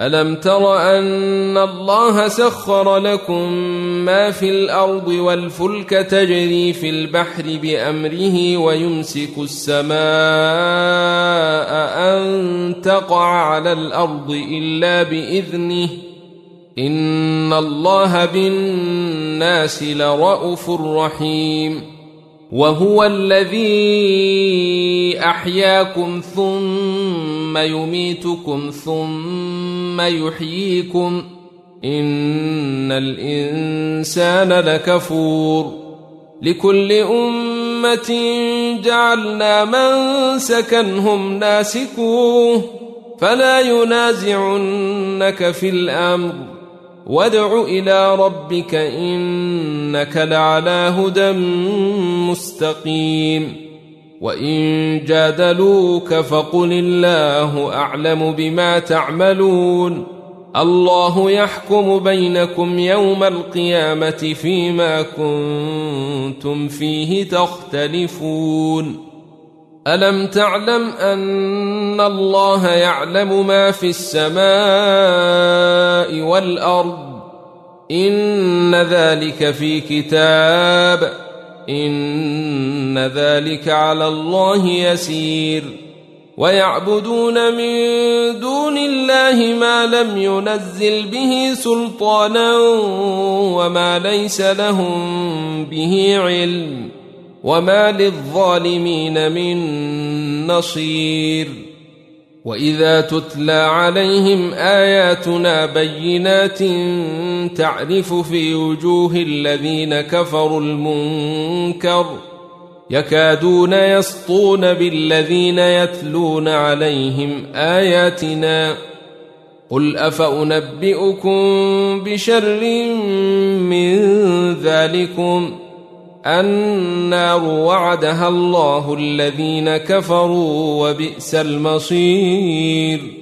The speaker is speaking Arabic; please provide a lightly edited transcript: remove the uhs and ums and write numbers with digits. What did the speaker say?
ألم تر أن الله سخر لكم ما في الأرض والفلك تجري في البحر بأمره ويمسك السماء أن تقع على الأرض إلا بإذنه إن الله بالناس لرءوف رحيم وهو الذي أحياكم ثم يميتكم ثم يحييكم إن الإنسان لكفور لكل أمة جعلنا منسكا هم ناسكوه فلا ينازعنك في الأمر وادع إلى ربك إنك لعلى هدى مستقيم وإن جادلوك فقل الله أعلم بما تعملون الله يحكم بينكم يوم القيامة فيما كنتم فيه تختلفون ألم تعلم أن الله يعلم ما في السماء والأرض إن ذلك في كتاب إن ذلك على الله يسير ويعبدون من دون الله ما لم ينزل به سلطانا وما ليس لهم به علم وما للظالمين من نصير وإذا تتلى عليهم آياتنا بينات تعرف في وجوه الذين كفروا المنكر يكادون يسطون بالذين يتلون عليهم آياتنا قل أفأنبئكم بشر من ذلكم النار وعدها الله الذين كفروا وبئس المصير